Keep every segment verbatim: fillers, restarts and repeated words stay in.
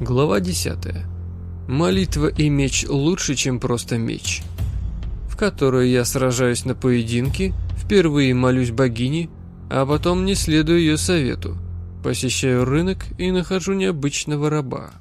Глава десятая. Молитва и меч лучше, чем просто меч. В которой я сражаюсь на поединке, впервые молюсь богине, а потом не следую ее совету, посещаю рынок и нахожу необычного раба.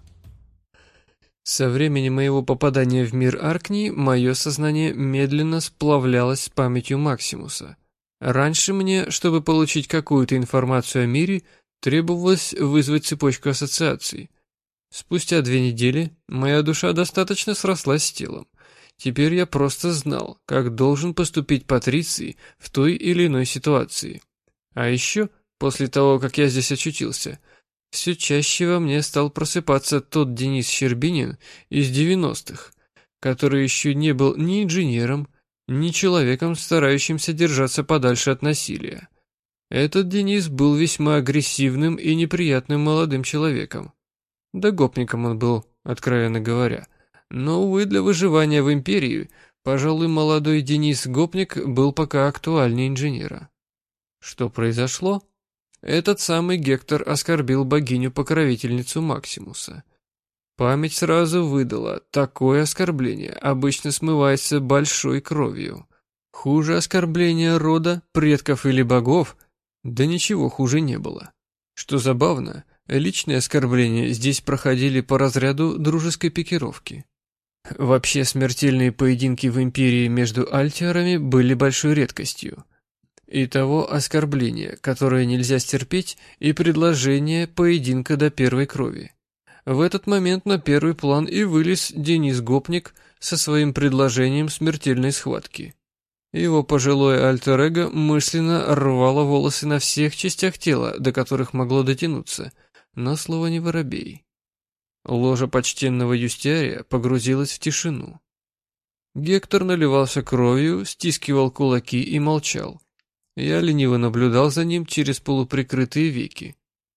Со времени моего попадания в мир Аркнии мое сознание медленно сплавлялось с памятью Максимуса. Раньше мне, чтобы получить какую-то информацию о мире, требовалось вызвать цепочку ассоциаций. Спустя две недели моя душа достаточно срослась с телом. Теперь я просто знал, как должен поступить Патриций в той или иной ситуации. А еще, после того, как я здесь очутился, все чаще во мне стал просыпаться тот Денис Щербинин из девяностых, который еще не был ни инженером, ни человеком, старающимся держаться подальше от насилия. Этот Денис был весьма агрессивным и неприятным молодым человеком. Да гопником он был, откровенно говоря. Но, увы, для выживания в империи, пожалуй, молодой Денис-гопник был пока актуальнее инженера. Что произошло? Этот самый Гектор оскорбил богиню-покровительницу Максимуса. Память сразу выдала, такое оскорбление обычно смывается большой кровью. Хуже оскорбления рода, предков или богов, да ничего хуже не было. Что забавно, личные оскорбления здесь проходили по разряду дружеской пикировки. Вообще смертельные поединки в империи между альтиарами были большой редкостью. Итого оскорбление, которое нельзя стерпеть, и предложение поединка до первой крови. В этот момент на первый план и вылез Денис Гопник со своим предложением смертельной схватки. Его пожилое альтер-эго мысленно рвало волосы на всех частях тела, до которых могло дотянуться, но слово не воробей. Ложа почтенного юстиария погрузилась в тишину. Гектор наливался кровью, стискивал кулаки и молчал. Я лениво наблюдал за ним через полуприкрытые веки.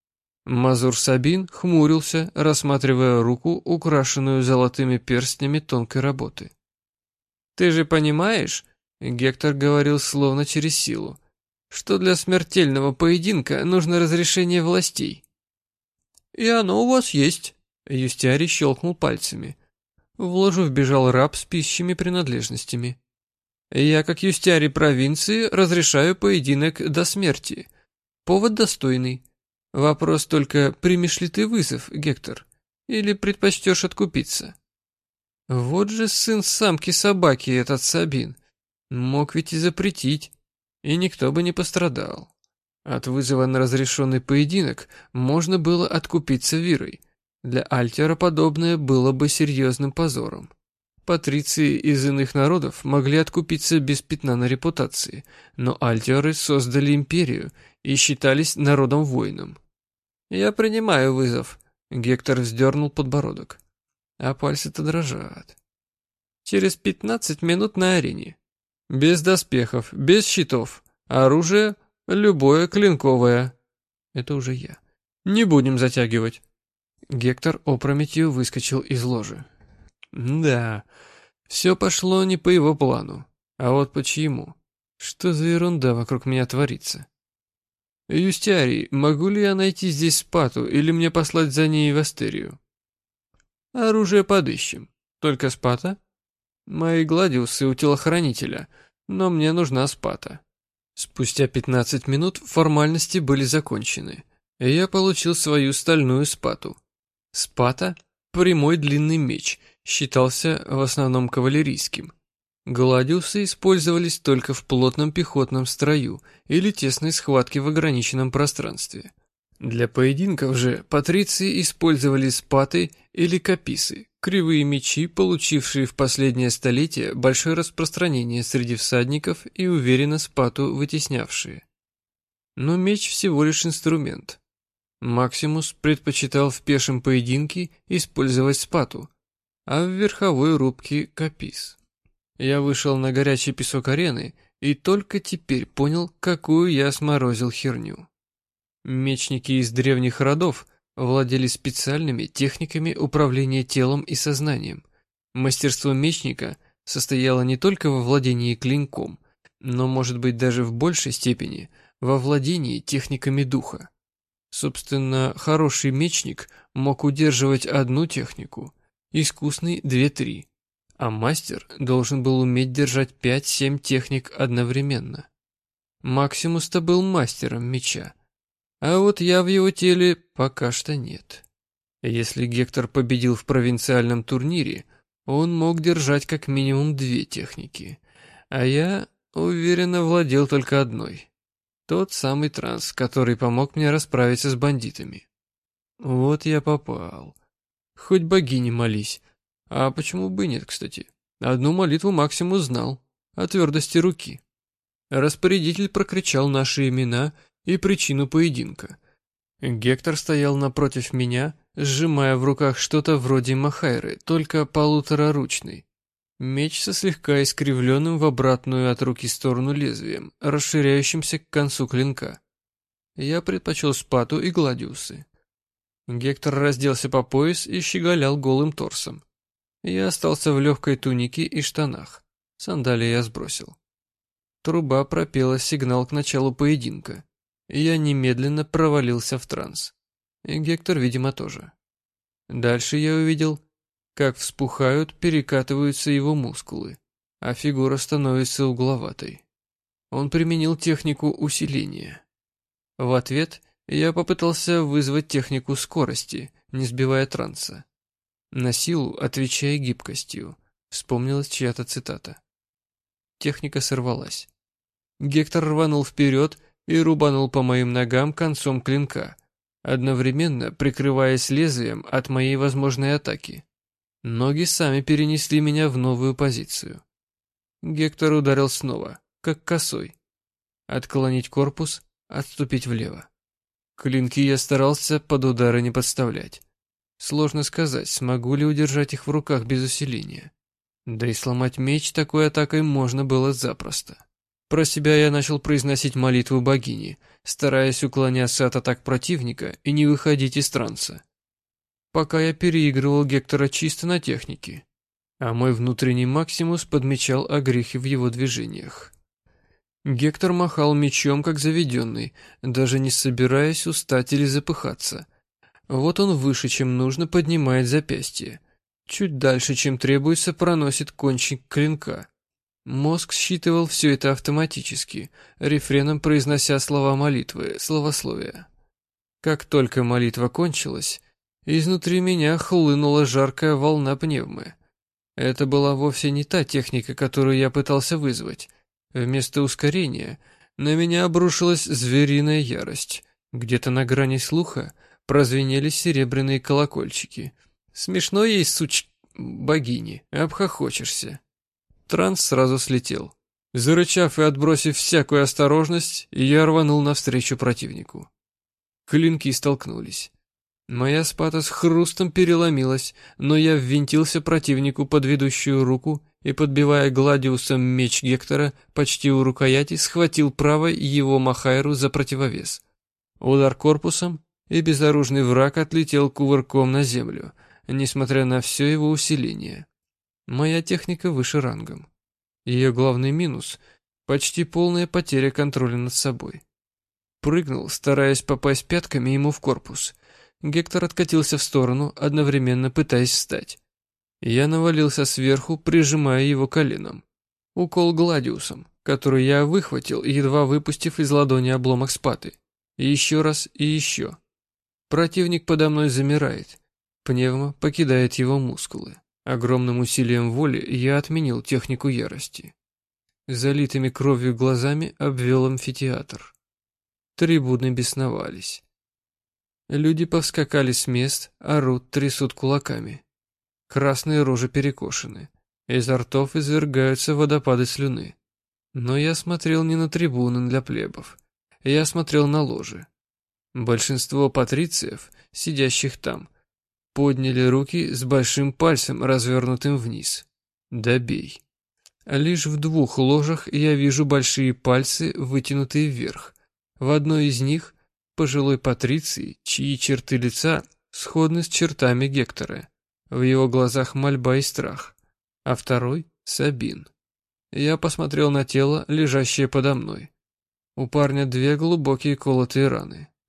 Мазур Сабин хмурился, рассматривая руку, украшенную золотыми перстнями тонкой работы. «Ты же понимаешь, — Гектор говорил словно через силу, — что для смертельного поединка нужно разрешение властей?» «И оно у вас есть», — юстиарий щелкнул пальцами. В ложу вбежал раб с пищими принадлежностями. «Я, как юстиарий провинции, разрешаю поединок до смерти. Повод достойный. Вопрос только, примешь ли ты вызов, Гектор, или предпочтешь откупиться?» Вот же сын самки-собаки этот Сабин. Мог ведь и запретить, и никто бы не пострадал. От вызова на разрешенный поединок можно было откупиться вирой. Для альтера подобное было бы серьезным позором. Патриции из иных народов могли откупиться без пятна на репутации, но альтеры создали империю и считались народом-воином. «Я принимаю вызов», — Гектор вздернул подбородок. А пальцы-то дрожат. «Через пятнадцать минут на арене. Без доспехов, без щитов. Оружие любое клинковое». Это уже я. «Не будем затягивать». Гектор опрометью выскочил из ложи. Да, все пошло не по его плану. А вот по чьему? Что за ерунда вокруг меня творится? «Юстиарий, могу ли я найти здесь Спату, или мне послать за ней в Астерию?» «Оружие подыщем. Только Спата?» «Мои гладиусы у телохранителя, но мне нужна Спата». Спустя пятнадцать минут формальности были закончены, и я получил свою стальную Спату. Спата — прямой длинный меч, считался в основном кавалерийским. Гладиусы использовались только в плотном пехотном строю или тесной схватке в ограниченном пространстве. Для поединков же патриции использовали спаты или каписы, кривые мечи, получившие в последнее столетие большое распространение среди всадников и уверенно спату вытеснявшие. Но меч всего лишь инструмент. Максимус предпочитал в пешем поединке использовать спату, а в верховой рубке капис. Я вышел на горячий песок арены и только теперь понял, какую я сморозил херню. Мечники из древних родов владели специальными техниками управления телом и сознанием. Мастерство мечника состояло не только во владении клинком, но, может быть, даже в большей степени во владении техниками духа. Собственно, хороший мечник мог удерживать одну технику, искусный — две-три, а мастер должен был уметь держать пять-семь техник одновременно. Максимус-то был мастером меча, а вот я в его теле пока что нет. Если Гектор победил в провинциальном турнире, он мог держать как минимум две техники, а я уверенно владел только одной. Тот самый транс, который помог мне расправиться с бандитами. Вот я попал. Хоть богине молись. А почему бы и нет, кстати? Одну молитву Максимус знал, о твердости руки. Распорядитель прокричал наши имена и причину поединка. Гектор стоял напротив меня, сжимая в руках что-то вроде махайры, только полутораручный. Меч со слегка искривленным в обратную от руки сторону лезвием, расширяющимся к концу клинка. Я предпочел спату и гладиусы. Гектор разделся по пояс и щеголял голым торсом. Я остался в легкой тунике и штанах. Сандалии я сбросил. Труба пропела сигнал к началу поединка. Я немедленно провалился в транс. И Гектор, видимо, тоже. Дальше я увидел, как вспухают, перекатываются его мускулы, а фигура становится угловатой. Он применил технику усиления. В ответ я попытался вызвать технику скорости, не сбивая транса. На силу отвечая гибкостью, вспомнилась чья-то цитата. Техника сорвалась. Гектор рванул вперед и рубанул по моим ногам концом клинка, одновременно прикрываясь лезвием от моей возможной атаки. Ноги сами перенесли меня в новую позицию. Гектор ударил снова, как косой. Отклонить корпус, отступить влево. Клинки я старался под удары не подставлять. Сложно сказать, смогу ли удержать их в руках без усиления. Да и сломать меч такой атакой можно было запросто. Про себя я начал произносить молитву богини, стараясь уклоняться от атак противника и не выходить из транса. Пока я переигрывал Гектора чисто на технике, а мой внутренний Максимус подмечал огрехи в его движениях. Гектор махал мечом, как заведенный, даже не собираясь устать или запыхаться. Вот он выше, чем нужно, поднимает запястье. Чуть дальше, чем требуется, проносит кончик клинка. Мозг считывал все это автоматически, рефреном произнося слова молитвы, словословия. Как только молитва кончилась, изнутри меня хлынула жаркая волна пневмы. Это была вовсе не та техника, которую я пытался вызвать. Вместо ускорения на меня обрушилась звериная ярость. Где-то на грани слуха прозвенели серебряные колокольчики. Смешно ей, суч... богини, обхохочешься. Транс сразу слетел. Зарычав и отбросив всякую осторожность, я рванул навстречу противнику. Клинки столкнулись. Моя спата с хрустом переломилась, но я ввинтился противнику под ведущую руку и, подбивая гладиусом меч Гектора почти у рукояти, схватил правой его махайру за противовес. Удар корпусом, и безоружный враг отлетел кувырком на землю, несмотря на все его усиление. Моя техника выше рангом. Ее главный минус — почти полная потеря контроля над собой. Прыгнул, стараясь попасть пятками ему в корпус. Гектор откатился в сторону, одновременно пытаясь встать. Я навалился сверху, прижимая его коленом. Укол гладиусом, который я выхватил, едва выпустив из ладони обломок спаты. И еще раз и еще. Противник подо мной замирает. Пневма покидает его мускулы. Огромным усилием воли я отменил технику ярости. Залитыми кровью глазами обвел амфитеатр. Трибуны бесновались. Люди повскакали с мест, орут, трясут кулаками. Красные рожи перекошены. Изо ртов извергаются водопады слюны. Но я смотрел не на трибуны для плебов. Я смотрел на ложи. Большинство патрициев, сидящих там, подняли руки с большим пальцем, развернутым вниз. Добей. Лишь в двух ложах я вижу большие пальцы, вытянутые вверх. В одной из них пожилой патриций, чьи черты лица сходны с чертами Гектора. В его глазах мольба и страх. А второй — Сабин. Я посмотрел на тело, лежащее подо мной. У парня две глубокие колотые раны.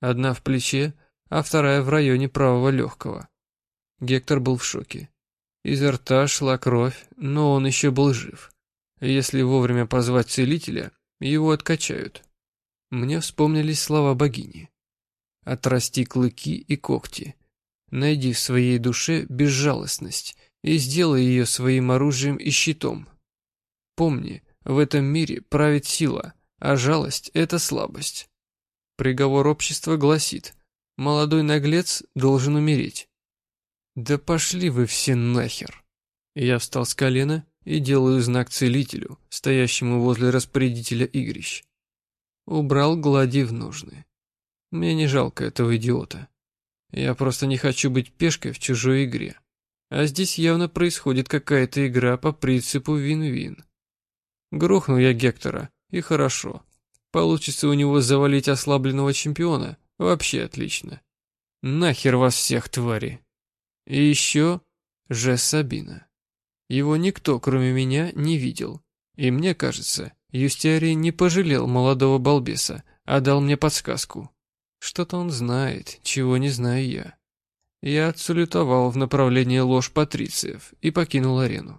Одна в плече, а вторая в районе правого легкого. Гектор был в шоке. Изо рта шла кровь, но он еще был жив. Если вовремя позвать целителя, его откачают. Мне вспомнились слова богини. «Отрасти клыки и когти. Найди в своей душе безжалостность и сделай ее своим оружием и щитом. Помни, в этом мире правит сила, а жалость – это слабость. Приговор общества гласит, молодой наглец должен умереть». Да пошли вы все нахер. Я встал с колена и делаю знак целителю, стоящему возле распорядителя игрищ. Убрал глади в ножны. Мне не жалко этого идиота. Я просто не хочу быть пешкой в чужой игре. А здесь явно происходит какая-то игра по принципу вин-вин. Грохну я Гектора, и хорошо. Получится у него завалить ослабленного чемпиона, вообще отлично. Нахер вас всех, твари. И еще Же Сабина. Его никто, кроме меня, не видел. И мне кажется, Юстиарий не пожалел молодого балбеса, а дал мне подсказку. Что-то он знает, чего не знаю я. Я отсалютовал в направлении лож патрициев и покинул арену.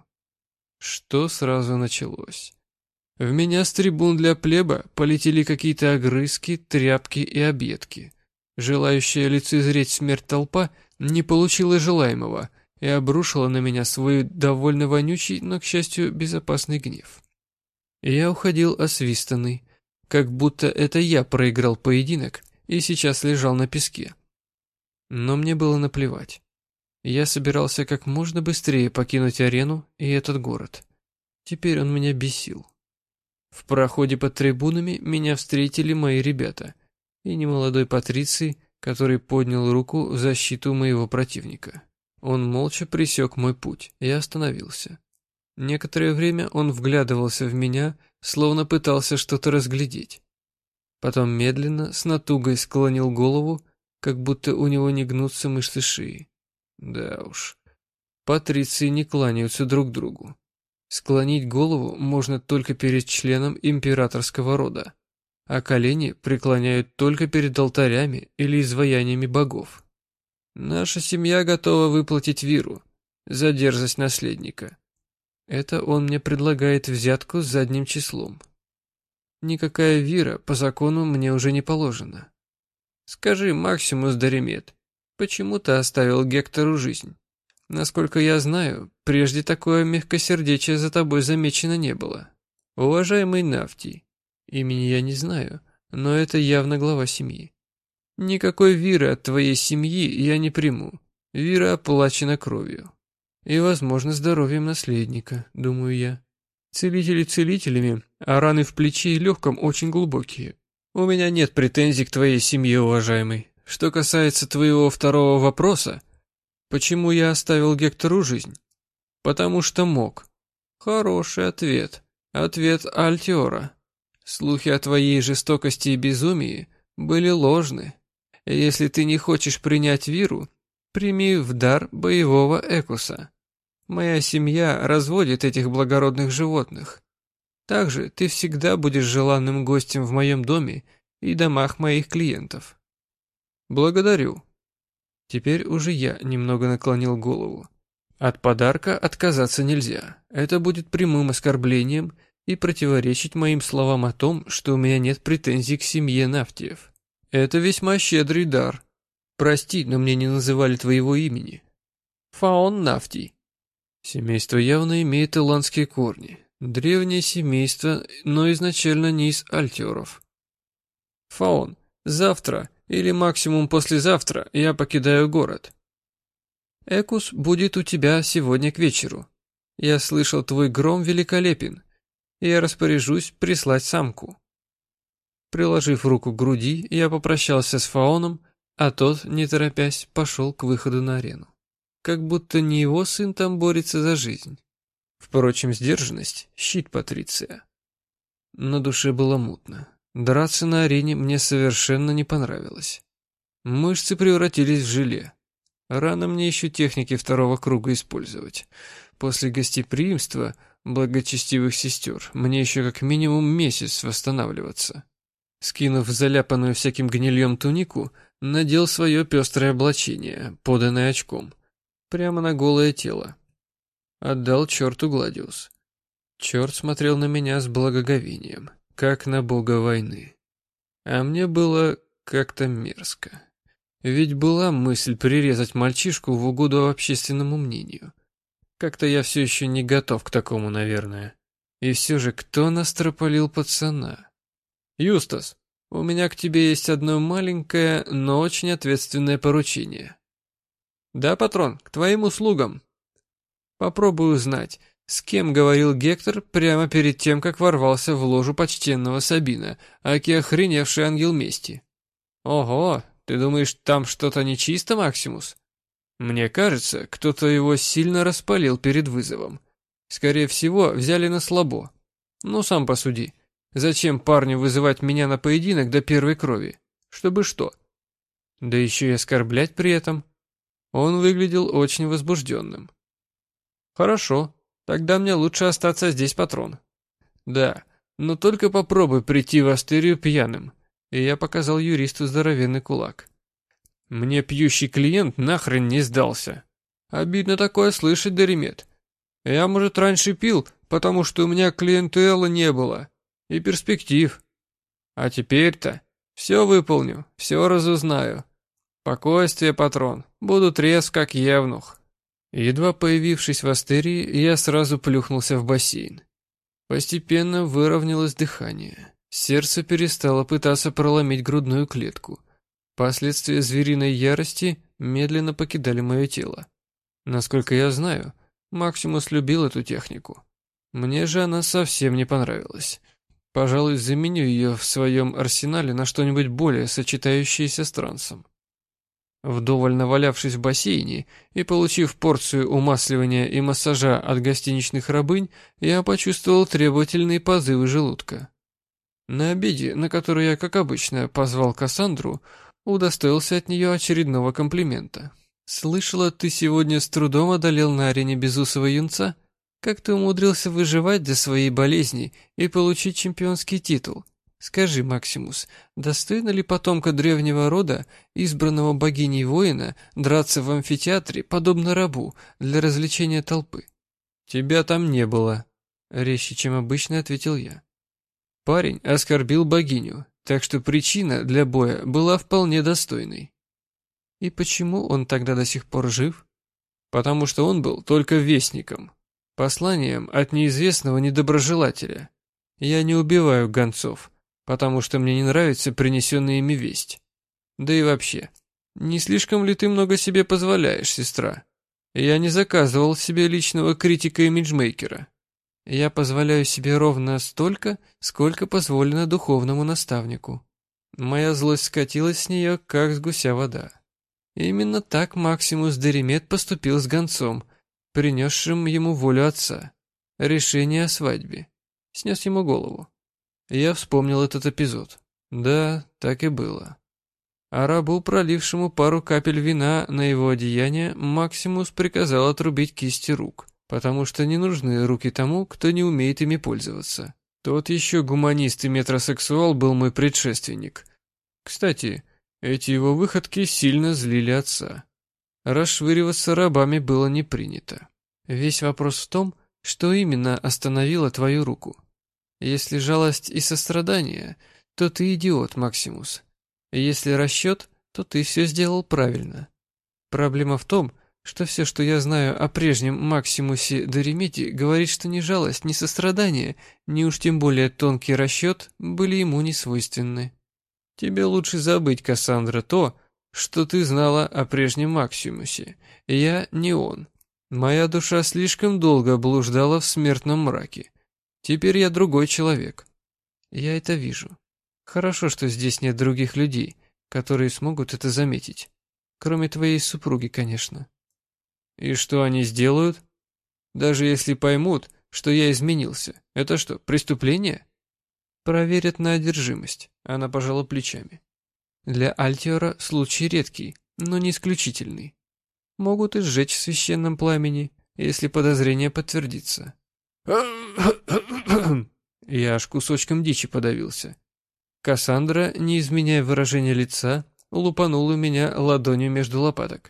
Что сразу началось? В меня с трибун для плеба полетели какие-то огрызки, тряпки и объедки. Желающая лицезреть смерть толпа не получила желаемого и обрушила на меня свой довольно вонючий, но, к счастью, безопасный гнев. Я уходил освистанный, как будто это я проиграл поединок и сейчас лежал на песке. Но мне было наплевать. Я собирался как можно быстрее покинуть арену и этот город. Теперь он меня бесил. В проходе под трибунами меня встретили мои ребята и немолодой Патриций, который поднял руку в защиту моего противника. Он молча пресек мой путь и остановился. Некоторое время он вглядывался в меня, словно пытался что-то разглядеть. Потом медленно, с натугой склонил голову, как будто у него не гнутся мышцы шеи. Да уж, патриции не кланяются друг другу. Склонить голову можно только перед членом императорского рода, а колени преклоняют только перед алтарями или изваяниями богов. Наша семья готова выплатить виру за дерзость наследника. Это он мне предлагает взятку с задним числом. Никакая вира по закону мне уже не положена. Скажи, Максимус Даримед, почему ты оставил Гектору жизнь? Насколько я знаю, прежде такое мягкосердечие за тобой замечено не было. Уважаемый Нафтий, имени я не знаю, но это явно глава семьи. Никакой виры от твоей семьи я не приму. Вира оплачена кровью. И, возможно, здоровьем наследника, думаю я. Целители целителями, а раны в плече и легком очень глубокие. У меня нет претензий к твоей семье, уважаемый. Что касается твоего второго вопроса, почему я оставил Гектору жизнь? Потому что мог. Хороший ответ. Ответ Альтиора. Слухи о твоей жестокости и безумии были ложны. Если ты не хочешь принять виру, прими в дар боевого экуса. Моя семья разводит этих благородных животных. Также ты всегда будешь желанным гостем в моем доме и домах моих клиентов. Благодарю. Теперь уже я немного наклонил голову. От подарка отказаться нельзя. Это будет прямым оскорблением и противоречить моим словам о том, что у меня нет претензий к семье Нафтиев. Это весьма щедрый дар. Прости, но мне не называли твоего имени. Фаон Нафтий. Семейство явно имеет иландские корни. Древнее семейство, но изначально не из альтиоров. Фаон, завтра или максимум послезавтра я покидаю город. Экус будет у тебя сегодня к вечеру. Я слышал, твой гром великолепен. Я распоряжусь прислать самку. Приложив руку к груди, я попрощался с Фаоном, а тот, не торопясь, пошел к выходу на арену. Как будто не его сын там борется за жизнь. Впрочем, сдержанность — щит Патриция. На душе было мутно. Драться на арене мне совершенно не понравилось. Мышцы превратились в желе. Рано мне еще техники второго круга использовать. После гостеприимства благочестивых сестер мне еще как минимум месяц восстанавливаться. Скинув заляпанную всяким гнильем тунику, надел свое пестрое облачение, поданное очком, прямо на голое тело. Отдал черту Гладиус. Черт смотрел на меня с благоговением, как на бога войны. А мне было как-то мерзко. Ведь была мысль прирезать мальчишку в угоду общественному мнению. Как-то я все еще не готов к такому, наверное. И все же, кто настропалил пацана? «Юстас, у меня к тебе есть одно маленькое, но очень ответственное поручение». «Да, патрон, к твоим услугам». «Попробуй узнать, с кем говорил Гектор прямо перед тем, как ворвался в ложу почтенного Сабина, аки охреневший ангел мести». «Ого, ты думаешь, там что-то нечисто, Максимус?» «Мне кажется, кто-то его сильно распалил перед вызовом. Скорее всего, взяли на слабо. Ну, сам посуди. Зачем парню вызывать меня на поединок до первой крови? Чтобы что? Да еще и оскорблять при этом». Он выглядел очень возбужденным. «Хорошо, тогда мне лучше остаться здесь, патрон». «Да, но только попробуй прийти в Астерию пьяным». И я показал юристу здоровенный кулак. «Мне пьющий клиент нахрен не сдался». «Обидно такое слышать, Даримет. Я, может, раньше пил, потому что у меня клиентелы не было. И перспектив. А теперь-то все выполню, все разузнаю. Спокойствие, патрон, буду трезв, как евнух». Едва появившись в Астерии, я сразу плюхнулся в бассейн. Постепенно выровнялось дыхание. Сердце перестало пытаться проломить грудную клетку. Последствия звериной ярости медленно покидали мое тело. Насколько я знаю, Максимус любил эту технику. Мне же она совсем не понравилась. Пожалуй, заменю ее в своем арсенале на что-нибудь более сочетающееся с трансом. Вдоволь навалявшись в бассейне и получив порцию умасливания и массажа от гостиничных рабынь, я почувствовал требовательные позывы желудка. На обеде, на который я, как обычно, позвал Кассандру, удостоился от нее очередного комплимента. «Слышала, ты сегодня с трудом одолел на арене безусого юнца? Как ты умудрился выживать до своей болезни и получить чемпионский титул? Скажи, Максимус, достойно ли потомка древнего рода, избранного богиней воина, драться в амфитеатре, подобно рабу, для развлечения толпы?» «Тебя там не было», — резче, чем обычно, ответил я. Парень оскорбил богиню, так что причина для боя была вполне достойной. И почему он тогда до сих пор жив? Потому что он был только вестником, посланием от неизвестного недоброжелателя. Я не убиваю гонцов, потому что мне не нравится принесенная ими весть. Да и вообще, не слишком ли ты много себе позволяешь, сестра? Я не заказывал себе личного критика-имиджмейкера. Я позволяю себе ровно столько, сколько позволено духовному наставнику. Моя злость скатилась с нее, как с гуся вода. Именно так Максимус Даримет поступил с гонцом, принесшим ему волю отца. Решение о свадьбе. Снес ему голову. Я вспомнил этот эпизод. Да, так и было. А рабу, пролившему пару капель вина на его одеяние, Максимус приказал отрубить кисти рук, потому что не нужны руки тому, кто не умеет ими пользоваться. Тот еще гуманист и метросексуал был мой предшественник. Кстати, эти его выходки сильно злили отца. Расшвыриваться рабами было не принято. Весь вопрос в том, что именно остановило твою руку. Если жалость и сострадание, то ты идиот, Максимус. Если расчет, то ты все сделал правильно. Проблема в том, что все, что я знаю о прежнем Максимусе Даримете, говорит, что ни жалость, ни сострадание, ни уж тем более тонкий расчет были ему не свойственны. Тебе лучше забыть, Кассандра, то, что ты знала о прежнем Максимусе. Я не он. Моя душа слишком долго блуждала в смертном мраке. Теперь я другой человек. Я это вижу. Хорошо, что здесь нет других людей, которые смогут это заметить. Кроме твоей супруги, конечно. И что они сделают? Даже если поймут, что я изменился, это что, преступление? Проверят на одержимость. Она пожала плечами. Для Альтиора случай редкий, но не исключительный. Могут и сжечь в священном пламени, если подозрение подтвердится. Я аж кусочком дичи подавился. Кассандра, не изменяя выражения лица, лупанула меня ладонью между лопаток.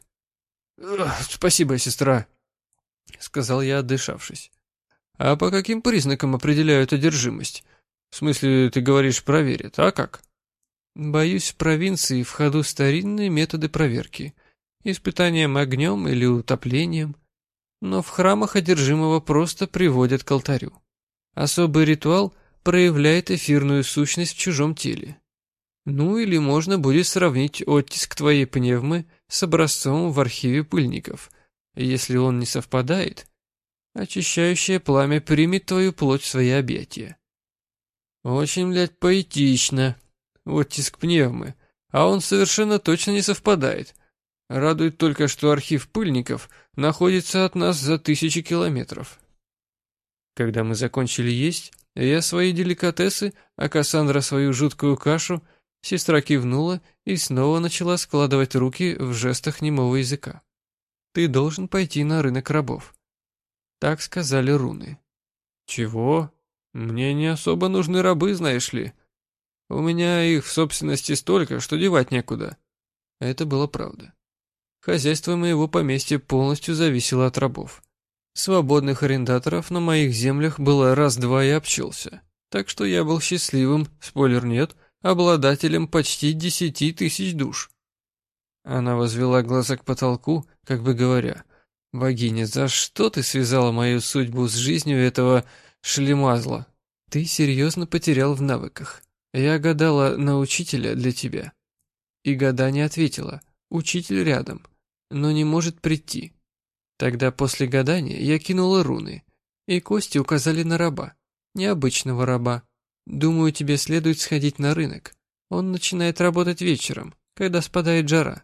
«Спасибо, сестра», — сказал я, отдышавшись. «А по каким признакам определяют одержимость? В смысле, ты говоришь, проверят, а как?» «Боюсь, в провинции в ходу старинные методы проверки. Испытанием огнем или утоплением. Но в храмах одержимого просто приводят к алтарю. Особый ритуал проявляет эфирную сущность в чужом теле. Ну или можно будет сравнить оттиск твоей пневмы с образцом в архиве пыльников. Если он не совпадает, очищающее пламя примет твою плоть в свои объятия». «Очень, блядь, поэтично. Оттиск пневмы. А он совершенно точно не совпадает. Радует только, что архив пыльников находится от нас за тысячи километров». Когда мы закончили есть, я свои деликатесы, а Кассандра свою жуткую кашу, сестра кивнула и снова начала складывать руки в жестах немого языка. «Ты должен пойти на рынок рабов». Так сказали руны. «Чего? Мне не особо нужны рабы, знаешь ли. У меня их в собственности столько, что девать некуда». Это было правда. Хозяйство моего поместья полностью зависело от рабов. Свободных арендаторов на моих землях было раз-два и обчелся. Так что я был счастливым, спойлер нет, обладателем почти десяти тысяч душ. Она возвела глаза к потолку, как бы говоря: «Богиня, за что ты связала мою судьбу с жизнью этого шлемазла? Ты серьезно потерял в навыках. Я гадала на учителя для тебя». И гадание ответила: «Учитель рядом, но не может прийти». Тогда после гадания я кинула руны, и кости указали на раба, необычного раба. Думаю, тебе следует сходить на рынок. Он начинает работать вечером, когда спадает жара.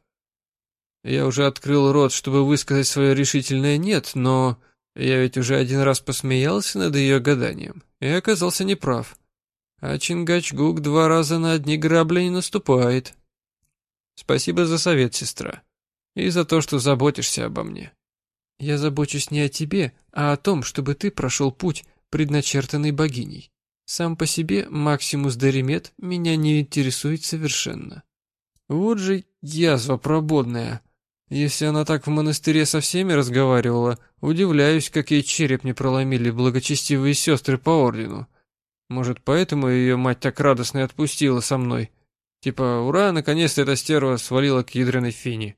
Я уже открыл рот, чтобы высказать свое решительное «нет», но я ведь уже один раз посмеялся над ее гаданием и оказался неправ. А Чингачгук два раза на одни грабли не наступает. Спасибо за совет, сестра, и за то, что заботишься обо мне. Я забочусь не о тебе, а о том, чтобы ты прошел путь, предначертанный богиней. Сам по себе Максимус Даримет меня не интересует совершенно. Вот же язва прободная. Если она так в монастыре со всеми разговаривала, удивляюсь, как ей череп не проломили благочестивые сестры по ордену. Может, поэтому ее мать так радостно и отпустила со мной. Типа, ура, наконец-то эта стерва свалила к ядреной фине.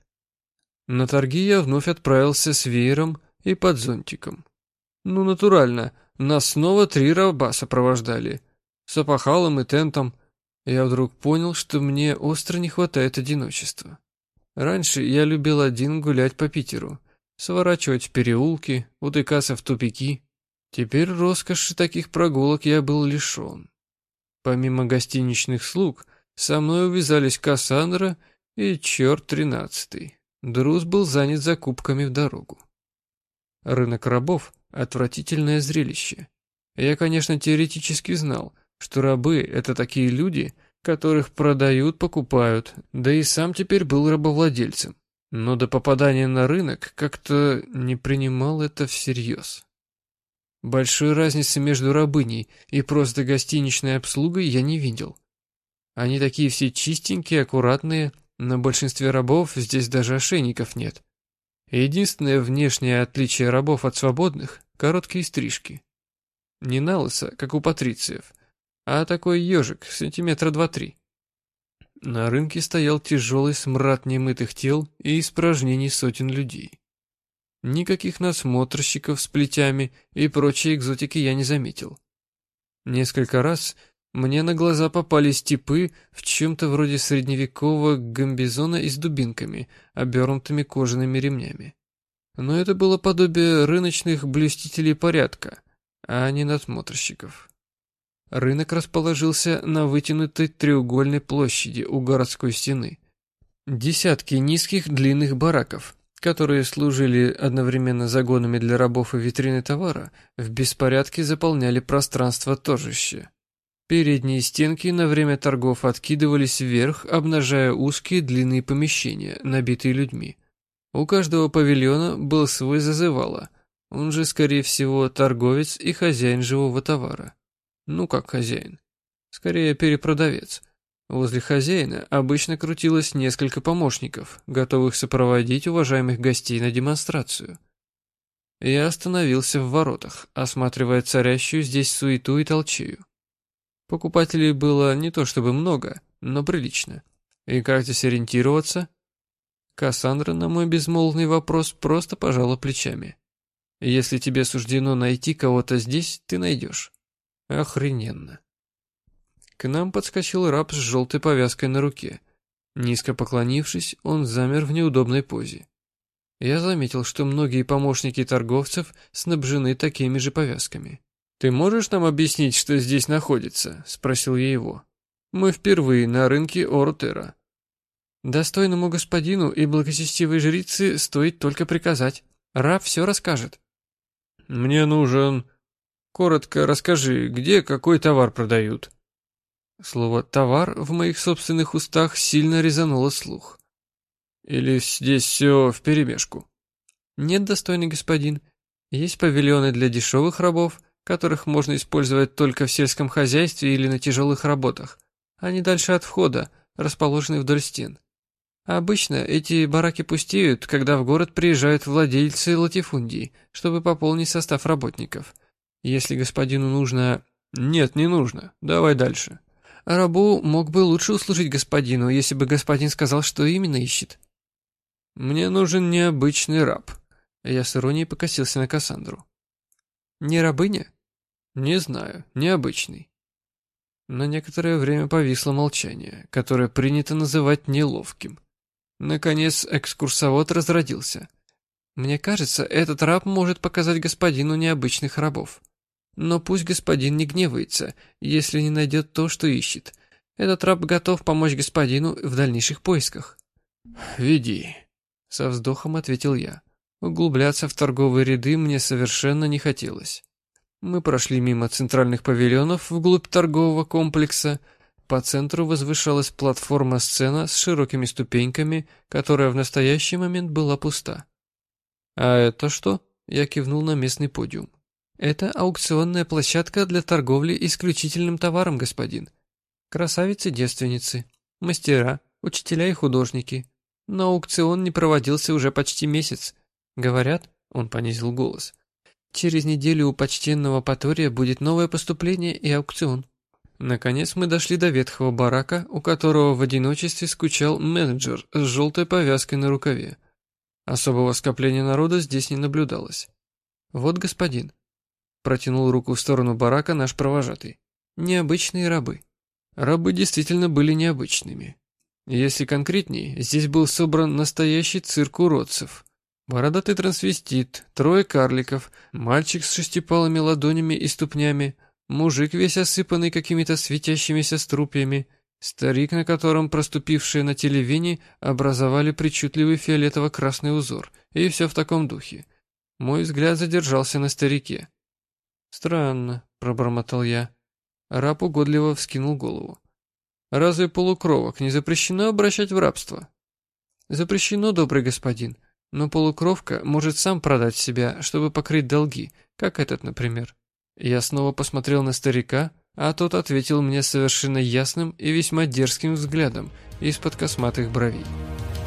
На торги я вновь отправился с веером и под зонтиком. Ну, натурально, нас снова три раба сопровождали. С опахалом и тентом. Я вдруг понял, что мне остро не хватает одиночества. Раньше я любил один гулять по Питеру, сворачивать в переулки, утыкаться в тупики. Теперь роскоши таких прогулок я был лишен. Помимо гостиничных слуг, со мной увязались Кассандра и черт тринадцатый. Друз был занят закупками в дорогу. Рынок рабов — отвратительное зрелище. Я, конечно, теоретически знал, что рабы — это такие люди, которых продают, покупают, да и сам теперь был рабовладельцем. Но до попадания на рынок как-то не принимал это всерьез. Большой разницы между рабыней и просто гостиничной обслугой я не видел. Они такие все чистенькие, аккуратные. На большинстве рабов здесь даже ошейников нет. Единственное внешнее отличие рабов от свободных – короткие стрижки. Не налысо, как у патрициев, а такой ежик, сантиметра два-три. На рынке стоял тяжелый смрад немытых тел и испражнений сотен людей. Никаких насмотрщиков с плетями и прочей экзотики я не заметил. Несколько раз мне на глаза попались типы в чем-то вроде средневекового гамбизона и с дубинками, обернутыми кожаными ремнями. Но это было подобие рыночных блюстителей порядка, а не надсмотрщиков. Рынок расположился на вытянутой треугольной площади у городской стены. Десятки низких длинных бараков, которые служили одновременно загонами для рабов и витриной товара, в беспорядке заполняли пространство торжища. Передние стенки на время торгов откидывались вверх, обнажая узкие длинные помещения, набитые людьми. У каждого павильона был свой зазывало, он же, скорее всего, торговец и хозяин живого товара. Ну как хозяин? скорее перепродавец. Возле хозяина обычно крутилось несколько помощников, готовых сопроводить уважаемых гостей на демонстрацию. Я остановился в воротах, осматривая царящую здесь суету и толчею. Покупателей было не то чтобы много, но прилично. И как здесь ориентироваться? Кассандра на мой безмолвный вопрос просто пожала плечами. Если тебе суждено найти кого-то здесь, ты найдешь. Охрененно. К нам подскочил раб с желтой повязкой на руке. Низко поклонившись, он замер в неудобной позе. Я заметил, что многие помощники торговцев снабжены такими же повязками. «Ты можешь нам объяснить, что здесь находится?» – спросил я его. «Мы впервые на рынке Орутера». «Достойному господину и благочестивой жрице стоит только приказать. Раб все расскажет». «Мне нужен...» «Коротко расскажи, где какой товар продают?» Слово «товар» в моих собственных устах сильно резануло слух. «Или здесь все вперемешку?» «Нет, достойный господин. Есть павильоны для дешевых рабов, которых можно использовать только в сельском хозяйстве или на тяжелых работах. Они дальше от входа, расположены вдоль стен. А обычно эти бараки пустеют, когда в город приезжают владельцы латифундий, чтобы пополнить состав работников. Если господину нужно...» «Нет, не нужно. Давай дальше». «Рабу мог бы лучше услужить господину, если бы господин сказал, что именно ищет». «Мне нужен необычный раб». Я с иронией покосился на Кассандру. «Не рабыня?» «Не знаю, необычный». На некоторое время повисло молчание, которое принято называть неловким. Наконец экскурсовод разродился. «Мне кажется, этот раб может показать господину необычных рабов. Но пусть господин не гневается, если не найдет то, что ищет. Этот раб готов помочь господину в дальнейших поисках». «Веди», — со вздохом ответил я. Углубляться в торговые ряды мне совершенно не хотелось. Мы прошли мимо центральных павильонов вглубь торгового комплекса. По центру возвышалась платформа-сцена с широкими ступеньками, которая в настоящий момент была пуста. «А это что?» — я кивнул на местный подиум. «Это аукционная площадка для торговли исключительным товаром, господин. Красавицы-девственницы, мастера, учителя и художники. Но аукцион не проводился уже почти месяц. Говорят, — он понизил голос, — через неделю у почтенного Патория будет новое поступление и аукцион». Наконец мы дошли до ветхого барака, у которого в одиночестве скучал менеджер с желтой повязкой на рукаве. Особого скопления народа здесь не наблюдалось. «Вот, господин», — протянул руку в сторону барака наш провожатый, — «необычные рабы». Рабы действительно были необычными. Если конкретней, здесь был собран настоящий цирк уродцев. Бородатый трансвестит, трое карликов, мальчик с шестипалыми ладонями и ступнями, мужик, весь осыпанный какими-то светящимися струпьями, старик, на котором проступившие на теле вени образовали причудливый фиолетово-красный узор, и все в таком духе. Мой взгляд задержался на старике. «Странно», — пробормотал я. Раб угодливо вскинул голову. «Разве полукровок не запрещено обращать в рабство?» «Запрещено, добрый господин, но полукровка может сам продать себя, чтобы покрыть долги, как этот, например». Я снова посмотрел на старика, а тот ответил мне совершенно ясным и весьма дерзким взглядом из-под косматых бровей.